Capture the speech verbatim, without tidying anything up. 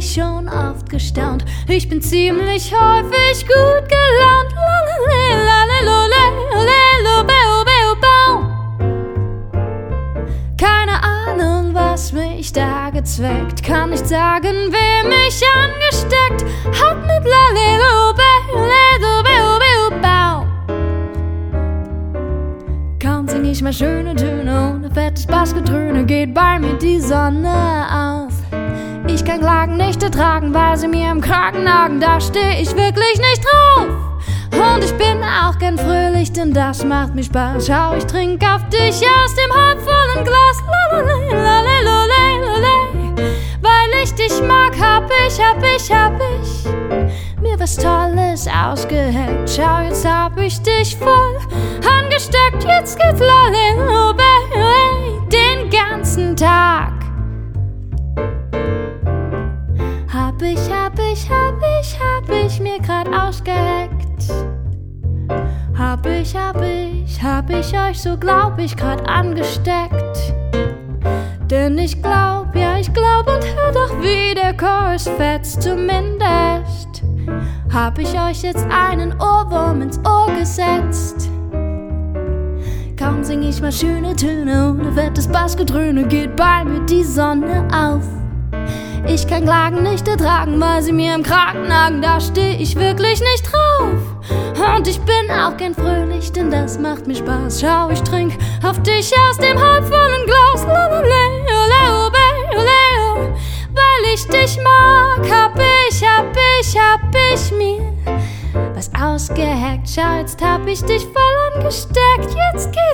ich schon oft gestaunt. Ich bin ziemlich häufig gut gelaunt. Keine Ahnung, was mich da gezweckt. Kann nicht sagen, wer mich angesteckt hat mit Lalelu-Bau. Kaum sing ich mal schöne Töne ohne fettes Bassgetröne, geht bei mir die Sonne auf. Ich kann Klagen nicht ertragen, weil sie mir im Kragen nagen, da steh ich wirklich nicht drauf. Und ich bin auch gern fröhlich, denn das macht mir Spaß. Schau, ich trink auf dich aus dem halbvollen Glas. Weil ich dich mag, hab ich, hab ich, hab ich mir was Tolles ausgeheckt. Schau, jetzt hab ich dich voll angesteckt. Jetzt geht's den ganzen Tag. Hab ich, hab ich, hab ich, hab ich mir grad ausgeheckt. Hab ich, hab ich, hab ich euch, so glaub ich, grad angesteckt. Denn ich glaub, ja ich glaub und hör doch wie der Chorus fetzt. Zumindest hab ich euch jetzt einen Ohrwurm ins Ohr gesetzt. Kaum sing ich mal schöne Töne ohne fettes Bassgetröne, geht bei mir die Sonne auf. Ich kann Klagen nicht ertragen, weil sie mir im Kragen nagen, da steh ich wirklich nicht drauf. Und ich bin auch gern fröhlich, denn das macht mir Spaß. Schau, ich trink auf dich aus dem halbvollen Glas. Weil ich dich mag, hab ich, hab ich, hab ich mir was ausgeheckt. Schau, jetzt hab ich dich voll angesteckt. Jetzt geht